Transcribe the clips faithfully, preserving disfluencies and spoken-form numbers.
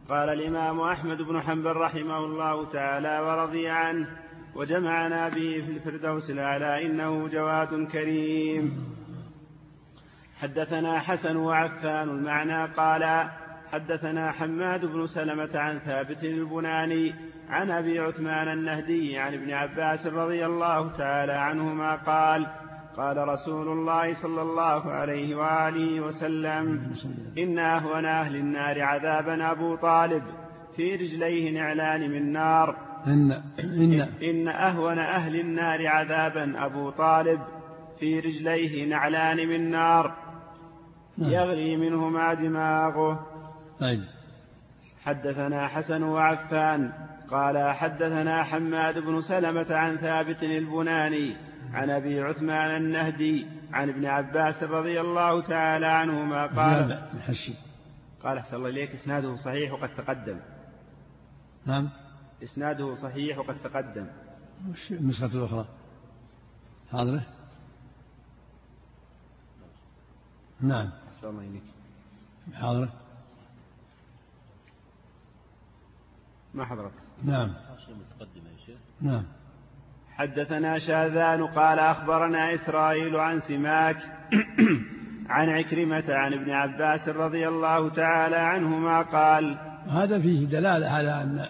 قال الإمام أحمد بن حنبل رحمه الله تعالى ورضي عنه: وجمعنا به في الفردوس الأعلى إنه جواد كريم. حدثنا حسن وعفان المعنى قال حدثنا حماد بن سلمة عن ثابت البناني عن أبي عثمان النهدي عن ابن عباس رضي الله تعالى عنهما قال: قال رسول الله صلى الله عليه وآله وسلم: إن أهون أهل النار عذابا أبو طالب في رجليه نعلان من نار. إن, إن, إن أهون أهل النار عذابا أبو طالب في رجليه نعلان من نار يغلي منهما دماغه. أي. حدثنا حسن وعفان قال حدثنا حماد بن سلمة عن ثابت البناني عن أبي عثمان النهدي عن ابن عباس رضي الله تعالى عنهما قال: قال أحسن الله إليك إسناده صحيح وقد تقدم. نعم إسناده صحيح وقد تقدم. النسخة الأخرى حاضرة. نعم أحسن الله إليك حاضرة. ما حضرت. نعم نعم. حدثنا شاذان قال أخبرنا إسرائيل عن سماك عن عكرمة عن ابن عباس رضي الله تعالى عنهما قال: هذا فيه دلالة على أن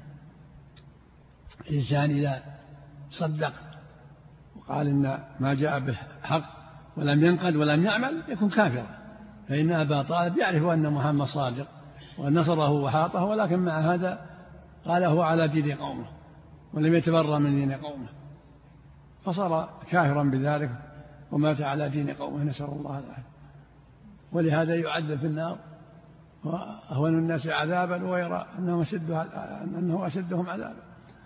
الإنسان إذا صدق وقال إن ما جاء به حق ولم ينقد ولم يعمل يكون كافرا، فإن أبا طالب يعرف أن محمد صادق ونصره وحاطه، ولكن مع هذا قاله على دين قومه ولم يتبرأ من دين قومه، فصار كافرا بذلك ومات على دين قومه، نسأل الله العافية. ولهذا يعذب في النار وأهون الناس عذابا ويرى أنه أشدها أنه أشدهم عذابا.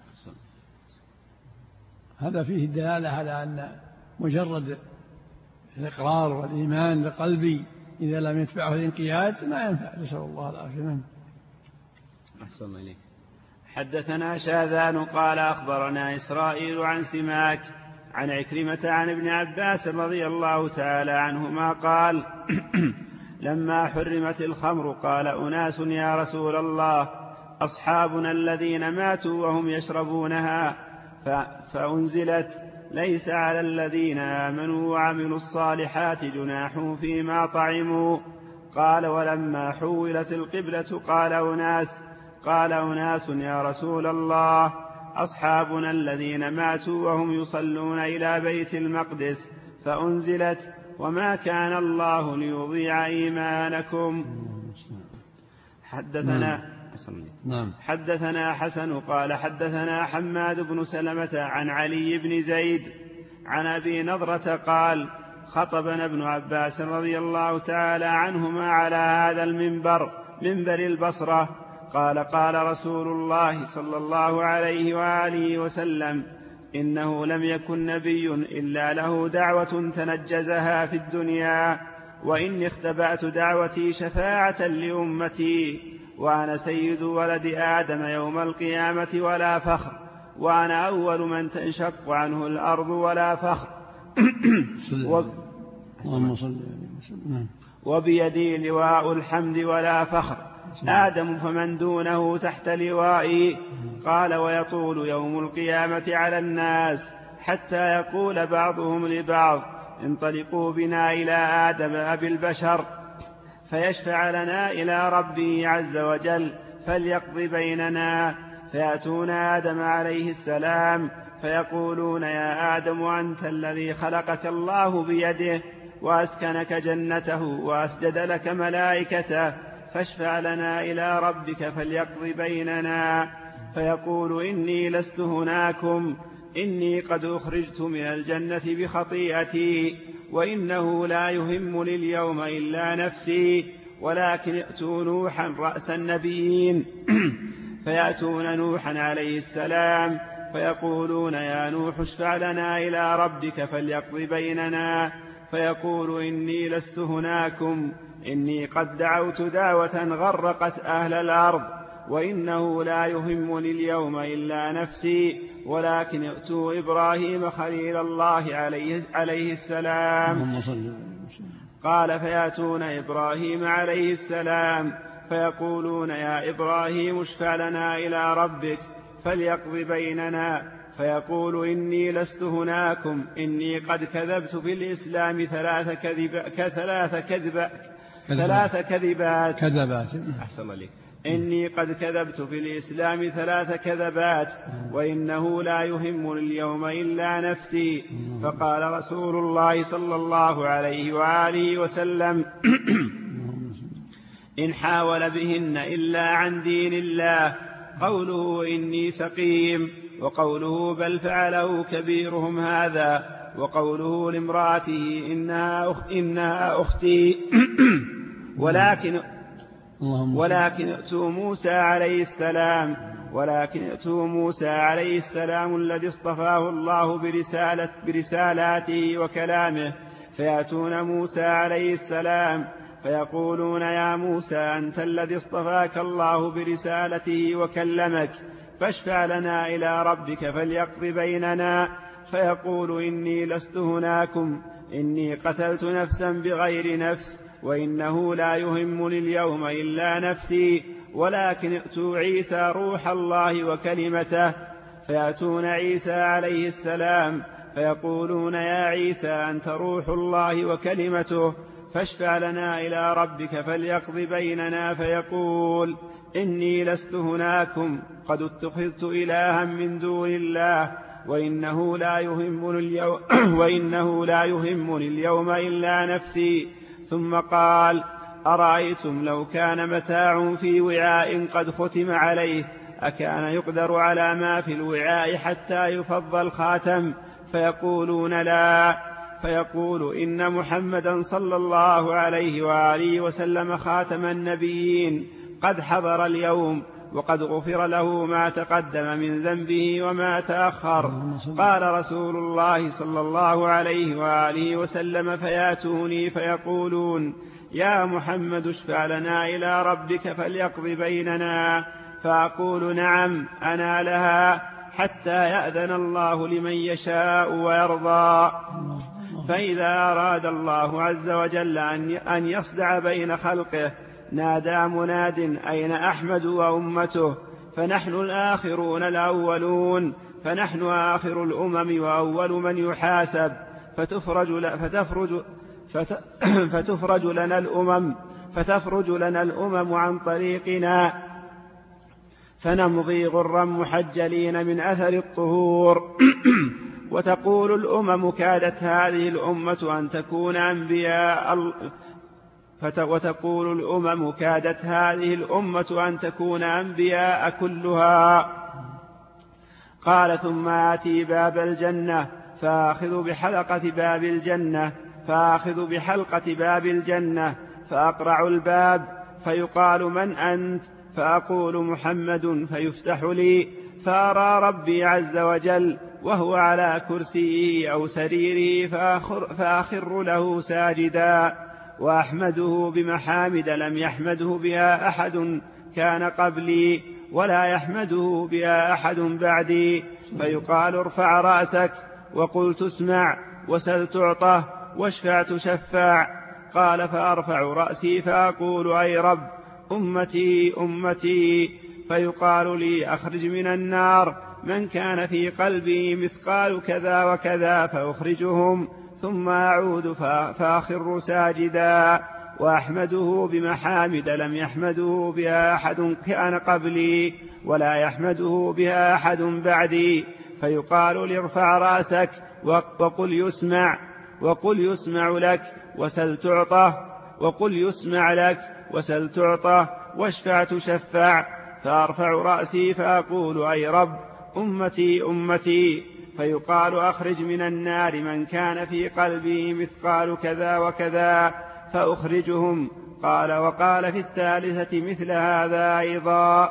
هذا فيه الدلالة على أن مجرد الإقرار والإيمان لقلبي إذا لم يتبعه الانقياد ما ينفع، نسأل الله العافية. أحسن الله إليك. حدثنا شاذان قال أخبرنا إسرائيل عن سماك عن عكرمة عن ابن عباس رضي الله تعالى عنهما قال: لما حرمت الخمر قال أناس: يا رسول الله، أصحابنا الذين ماتوا وهم يشربونها، فأنزلت: ليس على الذين آمنوا وعملوا الصالحات جناح فيما طعموا. قال: ولما حولت القبلة قال أناس قال أناس: يا رسول الله، أصحابنا الذين ماتوا وهم يصلون إلى بيت المقدس، فأنزلت: وما كان الله ليضيع إيمانكم. حدثنا نعم. حدثنا حسن قال حدثنا حماد بن سلمة عن علي بن زيد عن أبي نضرة قال: خطبنا ابن عباس رضي الله تعالى عنهما على هذا المنبر منبر البصرة، قال: قال رسول الله صلى الله عليه وآله وسلم: إنه لم يكن نبي إلا له دعوة تنجزها في الدنيا، وإني اختبأت دعوتي شفاعة لأمتي، وأنا سيد ولد آدم يوم القيامة ولا فخر، وأنا أول من تنشق عنه الأرض ولا فخر. و... وبيدي لواء الحمد ولا فخر، آدم فمن دونه تحت لوائي. قال: ويطول يوم القيامة على الناس حتى يقول بعضهم لبعض: انطلقوا بنا إلى آدم أبي البشر فيشفع لنا إلى ربه عز وجل فليقضي بيننا. فيأتون آدم عليه السلام فيقولون: يا آدم، أنت الذي خلقك الله بيده وأسكنك جنته وأسجد لك ملائكته، فاشفع لنا إلى ربك فليقضي بيننا. فيقول: إني لست هناكم، إني قد أخرجت من الجنة بخطيئتي، وإنه لا يهمني اليوم إلا نفسي، ولكن ائتوا نوحا رأس النبيين فيأتون نوحا عليه السلام فيقولون: يا نوح، اشفع لنا إلى ربك فليقضي بيننا. فيقول: إني لست هناكم، إني قد دعوت دعوة غرقت أهل الأرض، وإنه لا يهمني اليوم إلا نفسي، ولكن ائتوا إبراهيم خليل الله عليه, عليه السلام. قال: فيأتون إبراهيم عليه السلام فيقولون يا إبراهيم اشفع لنا إلى ربك فليقض بيننا، فيقول إني لست هناكم، إني قد كذبت في الإسلام ثلاث كذب كثلاث كذب ثلاث كذبات كذبات أحسن الله، إني قد كذبت في الإسلام ثلاث كذبات وإنه لا يهمني اليوم إلا نفسي. فقال رسول الله صلى الله عليه وآله وسلم إن حاول بهن إلا عن دين الله، قوله إني سقيم، وقوله بل فعله كبيرهم هذا، وقوله لامرأته إنها, أخ إنها أختي ولكن ولكن ائتوا موسى عليه السلام ولكن ائتوا موسى عليه السلام الذي اصطفاه الله برسالة برسالاته وكلامه، فيأتون موسى عليه السلام فيقولون يا موسى أنت الذي اصطفاك الله برسالته وكلمك، فاشفع لنا إلى ربك فليقض بيننا. فيقول إني لست هناكم، إني قتلت نفسا بغير نفس، وإنه لا يهمني اليوم إلا نفسي، ولكن ائتوا عيسى روح الله وكلمته. فيأتون عيسى عليه السلام فيقولون يا عيسى أنت روح الله وكلمته، فاشفع لنا إلى ربك فليقض بيننا. فيقول إني لست هناكم، قد اتخذت إلها من دون الله، وإنه لا يهمني اليوم, وإنه لا يهمني اليوم إلا نفسي. ثم قال أرأيتم لو كان متاع في وعاء قد ختم عليه، أكان يقدر على ما في الوعاء حتى يفض الخاتم؟ فيقولون لا. فيقول إن محمدا صلى الله عليه وآله وسلم خاتم النبيين قد حضر اليوم، وقد غفر له ما تقدم من ذنبه وما تأخر. قال رسول الله صلى الله عليه وآله وسلم فياتوني فيقولون يا محمد اشفع لنا إلى ربك فليقض بيننا، فأقول نعم أنا لها، حتى يأذن الله لمن يشاء ويرضى. فإذا أراد الله عز وجل أن يصدع بين خلقه نادى مناد أين أحمد وأمته، فنحن الآخرون الأولون، فنحن آخر الأمم وأول من يحاسب، فتفرج, فتفرج, فتفرج لنا الأمم فتفرج لنا الأمم عن طريقنا، فنمضي غرا محجلين من أثر الطهور. وتقول الأمم كادت هذه الأمة أن تكون أنبياء وتقول الأمم كادت هذه الأمة أن تكون أنبياء كلها. قال ثم آتي باب الجنة فآخذ بحلقة باب الجنة فآخذ بحلقة باب الجنة فأقرع الباب فيقال من أنت؟ فأقول محمد، فيفتح لي فأرى ربي عز وجل وهو على كرسيه أو سريره فآخر, فآخر له ساجدا، وأحمده بمحامد لم يحمده بها أحد كان قبلي ولا يحمده بها أحد بعدي. فيقال ارفع رأسك وقل تسمع وسل تعطى واشفع تشفع. قال فأرفع رأسي فأقول أي رب أمتي أمتي. فيقال لي أخرج من النار من كان في قلبي مثقال كذا وكذا فأخرجهم، ثم أعود فأخر ساجدا، وأحمده بمحامد لم يحمده بها أحد كان قبلي ولا يحمده بها أحد بعدي. فيقال لي ارفع رأسك وقل يسمع وقل يسمع لك وسل تعطى وقل يسمع لك وسل تعطى واشفع تشفع. فأرفع رأسي فأقول أي رب أمتي أمتي. فيقال أخرج من النار من كان في قلبه مثقال كذا وكذا فأخرجهم. قال وقال في الثالثة مثل هذا أيضا.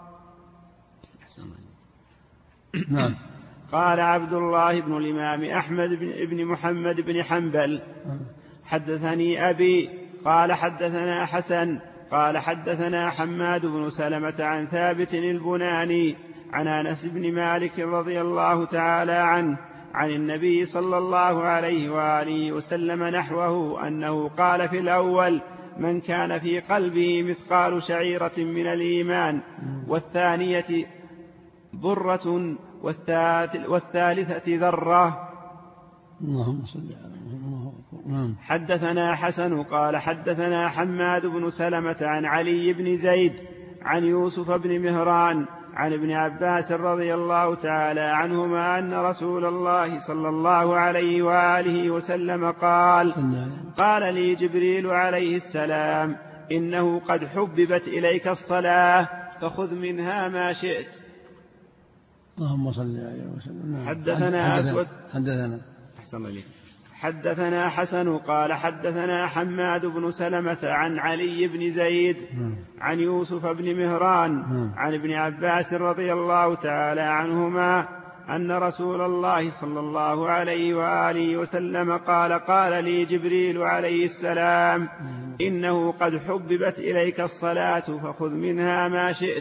نعم. قال عبد الله بن الإمام أحمد بن محمد بن حنبل حدثني أبي قال حدثنا حسن قال حدثنا حماد بن سلمة عن ثابت البناني عن أنس بن مالك رضي الله تعالى عنه عن النبي صلى الله عليه وآله وسلم نحوه أنه قال في الأول من كان في قلبه مثقال شعيرة من الإيمان، والثانية برة، والثالثة ذرة. اللهم صل على محمد. حدثنا حسن قال حدثنا حماد بن سلمة عن علي بن زيد عن يوسف بن مهران عن ابن عباس رضي الله تعالى عنهما أن رسول الله صلى الله عليه وآله وسلم قال قال لي جبريل عليه السلام إنه قد حببت إليك الصلاة فخذ منها ما شئت. اللهم صل عليه وسلم. حدثنا أسود حدثنا أحسن إليك. حدثنا حسن قال حدثنا حماد بن سلمة عن علي بن زيد عن يوسف بن مهران عن ابن عباس رضي الله تعالى عنهما أن رسول الله صلى الله عليه وآله وسلم قال قال لي جبريل عليه السلام إنه قد حببت إليك الصلاة فخذ منها ما شئت.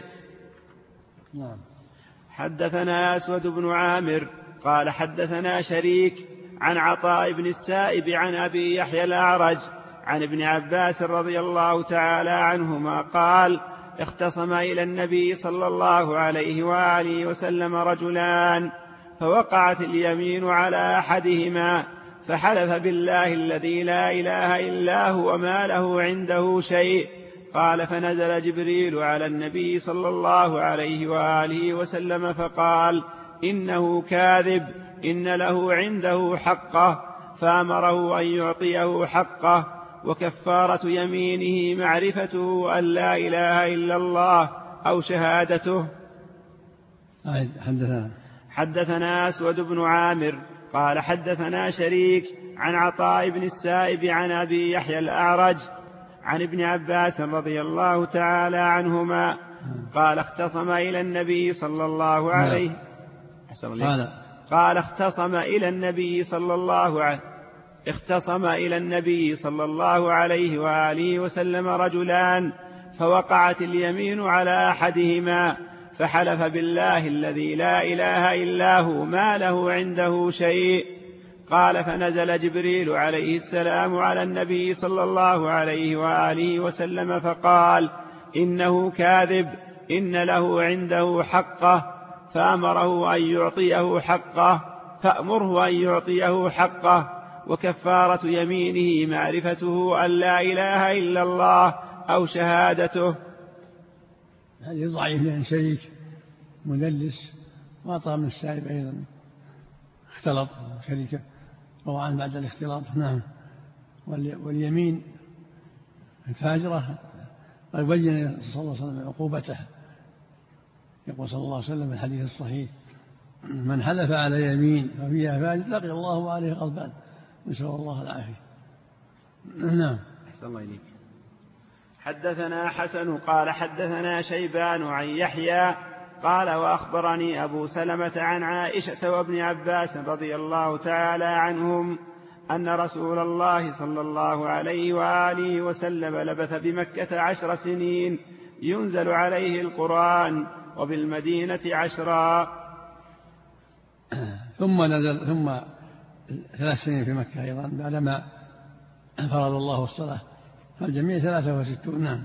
حدثنا أسود بن عامر قال حدثنا شريك عن عطاء بن السائب عن أبي يحيى الأعرج عن ابن عباس رضي الله تعالى عنهما قال اختصم إلى النبي صلى الله عليه وآله وسلم رجلان فوقعت اليمين على أحدهما فحلف بالله الذي لا إله إلا هو ما له عنده شيء. قال فنزل جبريل على النبي صلى الله عليه وآله وسلم فقال إنه كاذب إن له عنده حقه، فأمره أن يعطيه حقه، وكفارة يمينه معرفته أن لا إله إلا الله أو شهادته. حدثنا حدثنا أسود بن عامر قال حدثنا شريك عن عطاء بن السائب عن أبي يحيى الأعرج عن ابن عباس رضي الله تعالى عنهما قال اختصم إلى النبي صلى الله عليه قال قال اختصم إلى النبي صلى الله عليه اختصم إلى النبي صلى الله عليه وآله وسلم رجلان فوقعت اليمين على أحدهما فحلف بالله الذي لا إله إلا هو ما له عنده شيء. قال فنزل جبريل عليه السلام على النبي صلى الله عليه وآله وسلم فقال إنه كاذب إن له عنده حقه، فأمره أن يعطيه حقه فأمره أن يعطيه حقه، وكفارة يمينه معرفته أن لا إله إلا الله أو شهادته. هذه ضعيف لأن شريك مدلس، وعطاء من السائب أيضا اختلط شريكه روى عنه بعد الاختلاط. نعم. واليمين الفاجرة قد بين صلى الله عليه وسلم عقوبته، يقول صلى الله عليه وسلم في الحديث الصحيح من حلف على يمين ففيها فاجر لقي الله عليه غضبان، نسأل الله العافية. نعم. أحسن الله إليك. حدثنا حسن قال حدثنا شيبان عن يحيى قال وأخبرني أبو سلمة عن عائشة وابن عباس رضي الله تعالى عنهم أن رسول الله صلى الله عليه وآله وسلم لبث بمكة عشر سنين ينزل عليه القرآن وبالمدينة عشرا. ثم نزل ثم ثلاث سنين في مكة أيضا بعدما فرض الله الصلاة، فالجميع ثلاثة وستون. نعم.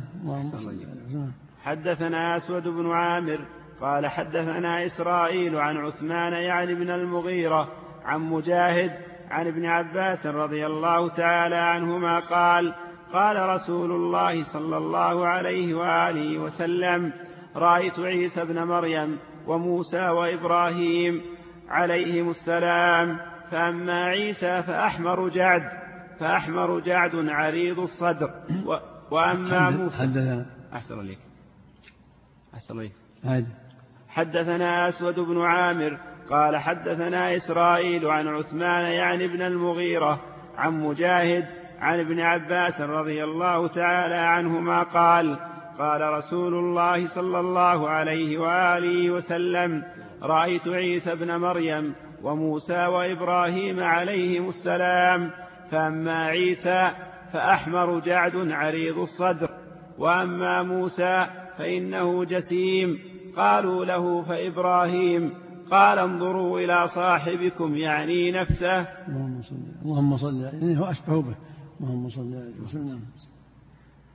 حدثنا أسود بن عامر قال حدثنا إسرائيل عن عثمان يعني بن المغيرة عن مجاهد عن ابن عباس رضي الله تعالى عنهما قال قال رسول الله صلى الله عليه وآله وسلم رأيت عيسى ابن مريم وموسى وإبراهيم عليهم السلام، فأما عيسى فأحمر جعد فأحمر جعد عريض الصدر، وأما موسى حدثنا أحسن لك أحسن لك هذا حدثنا أسود بن عامر قال حدثنا إسرائيل عن عثمان يعني ابن المغيرة عن مجاهد عن ابن عباس رضي الله تعالى عنهما قال قال رسول الله صلى الله عليه وآله وسلم رأيت عيسى ابن مريم وموسى وإبراهيم عليهم السلام، فأما عيسى فأحمر جعد عريض الصدر، وأما موسى فإنه جسيم. قالوا له فإبراهيم؟ قال انظروا إلى صاحبكم يعني نفسه. اللهم صل اللهم صل عليه هو أشبه به. اللهم صل عليه وسلم.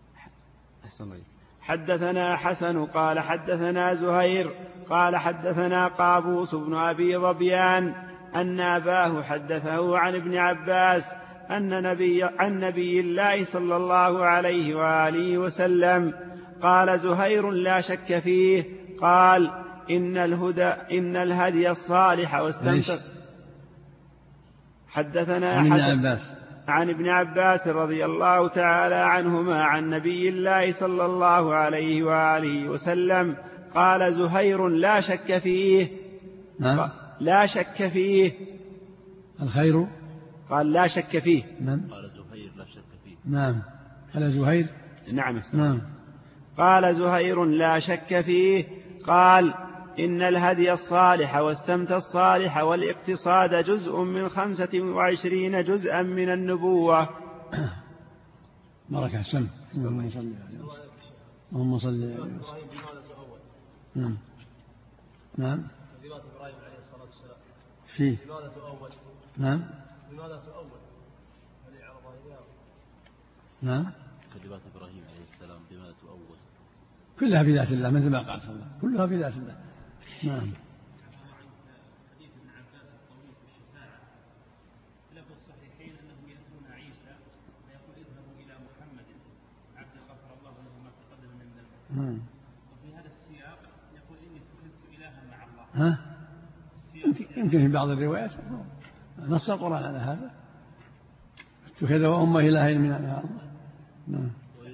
حدثنا حسن قال حدثنا زهير قال حدثنا قابوس بن أبي ظبيان أن أباه حدثه عن ابن عباس أن نبي عن نبي الله صلى الله عليه وآله وسلم قال زهير لا شك فيه قال إن الهدى إن الهدي الصالح واستمسك. حدثنا عن ابن عباس عن ابن عباس رضي الله تعالى عنهما عن نبي الله صلى الله عليه وآله وسلم قال زهير لا شك فيه. نعم. لا شك فيه الخير قال لا شك فيه. نعم. قال زهير لا شك فيه. نعم. قال زهير نعم. نعم. قال زهير لا شك فيه قال إن الهدي الصالح والسمت الصالح والاقتصاد جزء من خمسة وعشرين جزءا من النبوة. بركة سم. اللهم صل عليه اللهم صل عليه وسلم. نعم. نعم. كلمات إبراهيم عليه الصلاة والسلام فيه. لماذا تؤول؟ نعم. لماذا تؤول؟ هذه على ظاهرها. نعم. كلمات إبراهيم عليه السلام بماذا تؤول؟ كلها في ذات الله مثل ما قال صلى الله عليه وسلم كلها في ذات الله. نعم. حديث ابن عباس الطويل في الشفاعة لفظ الصحيحين أنهم يأتون عيسى ويقول اذهبوا إلى محمد عبد غفر الله له ما تقدم من ذنبه. وفي هذا السياق يقول إني اتخذت إلها مع الله. ها؟ يمكن في بعض الروايات نص القرآن على هذا اتخذ وأمه إلهين من الله. نعم.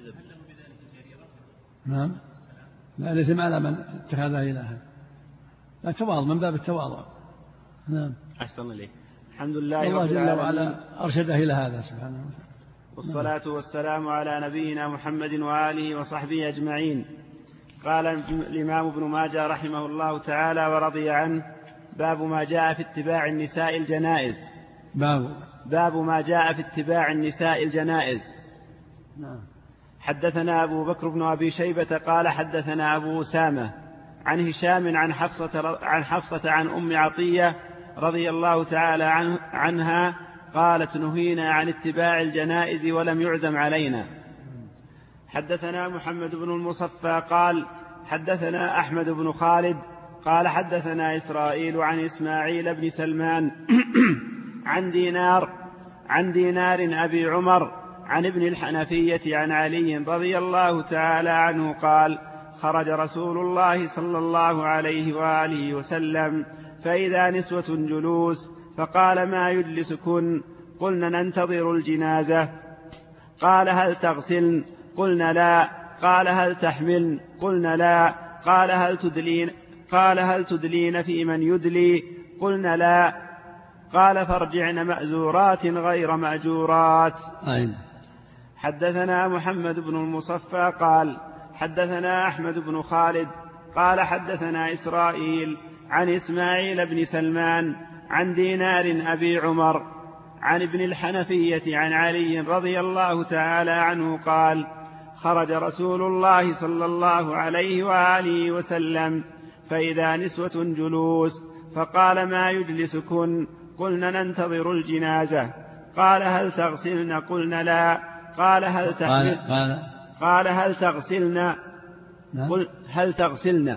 نعم. لا ليس على من اتخذها إلها لا تواضع من باب التواضع. نعم. أحسن إليك. الحمد لله الله جل وعلا أرشده إلى هذا سبحانه وتعالى. والصلاة والسلام على نبينا محمد وآله وصحبه أجمعين. قال الإمام ابن ماجه رحمه الله تعالى ورضي عنه باب ما جاء في اتباع النساء الجنائز. باب باب ما جاء في اتباع النساء الجنائز. نعم. حدثنا أبو بكر بن أبي شيبة قال حدثنا أبو أسامة عن هشام عن حفصة عن حفصة عن أم عطية رضي الله تعالى عنها قالت نهينا عن اتباع الجنائز ولم يعزم علينا. حدثنا محمد بن المصفى قال حدثنا أحمد بن خالد قال حدثنا إسرائيل عن إسماعيل بن سلمان عن دينار عن دينار أبي عمر عن ابن الحنفية عن علي رضي الله تعالى عنه قال خرج رسول الله صلى الله عليه وآله وسلم فإذا نسوة جلوس فقال ما يجلسكن قلنا ننتظر الجنازة. قال هل تغسلن قلنا لا. قال هل تحملن قلنا لا. قال هل تدلين قال هل تدلين في من يدلي قلنا لا. قال فارجعن مأزورات غير مأجورات. أين. حدثنا محمد بن المصفى قال حدثنا أحمد بن خالد قال حدثنا إسرائيل عن إسماعيل بن سلمان عن دينار أبي عمر عن ابن الحنفية عن علي رضي الله تعالى عنه قال خرج رسول الله صلى الله عليه وآله وسلم فإذا نسوة جلوس فقال ما يجلسكن قلنا ننتظر الجنازة. قال هل تغسلن قلنا لا. قال هل تحمل قال, قال هل تغسلن قل هل تغسلن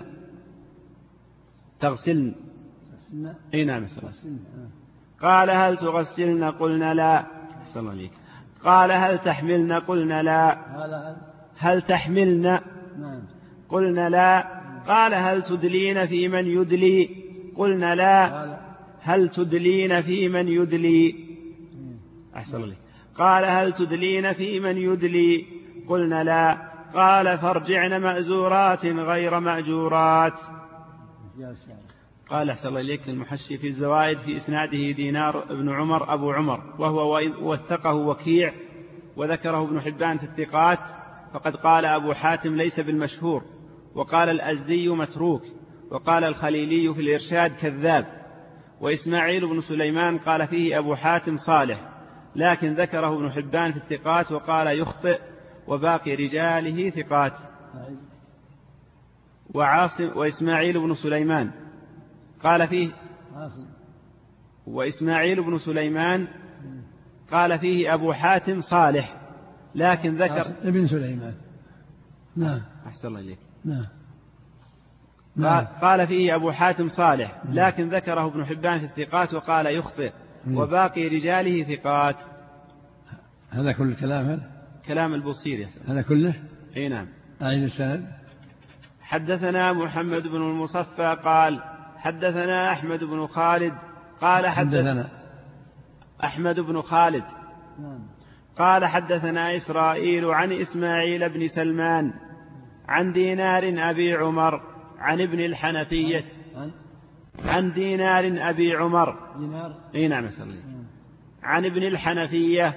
تغسلن اي نعم. قال هل تغسلن قلنا لا. أحسن عليك. قال هل تحملن قلنا لا. هل تحملن قلنا لا. قال هل تدلين في من يدلي قلنا لا. هل تدلين في من يدلي. أحسن عليك. قال هل تدلين في من يدلي قلنا لا. قال فارجعن مأزورات غير مأجورات. قال أحسن الله إليك المحشي في الزوائد في إسناده دينار ابن عمر أبو عمر وهو وثقه وكيع وذكره ابن حبان في الثقات فقد قال أبو حاتم ليس بالمشهور وقال الأزدي متروك وقال الخليلي في الإرشاد كذاب. وإسماعيل بن سليمان قال فيه أبو حاتم صالح لكن ذكره ابن حبان في الثقات وقال يخطئ وباقي رجاله ثقات. وعاصم وإسماعيل بن سليمان قال فيه وإسماعيل بن سليمان قال فيه أبو حاتم صالح لكن ذكر ابن سليمان نعم. أحسن الله إليك. نعم. نعم. قال فيه أبو حاتم صالح، لكن ذكره ابن حبان في الثقات وقال يخطئ، وباقي رجاله ثقات. هذا كل الكلام هذا؟ كلام البصيري هذا كله؟ اي نعم. أعيد السند. حدثنا محمد بن المصفى قال حدثنا أحمد بن خالد قال حدثنا أحمد بن خالد قال حدثنا إسرائيل عن إسماعيل بن سلمان عن دينار أبي عمر عن ابن الحنفية عن دينار أبي عمر اي نعم عن ابن الحنفية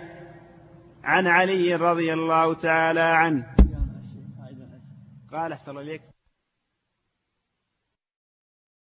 عن علي رضي الله تعالى عنه قال أحسن الله إليك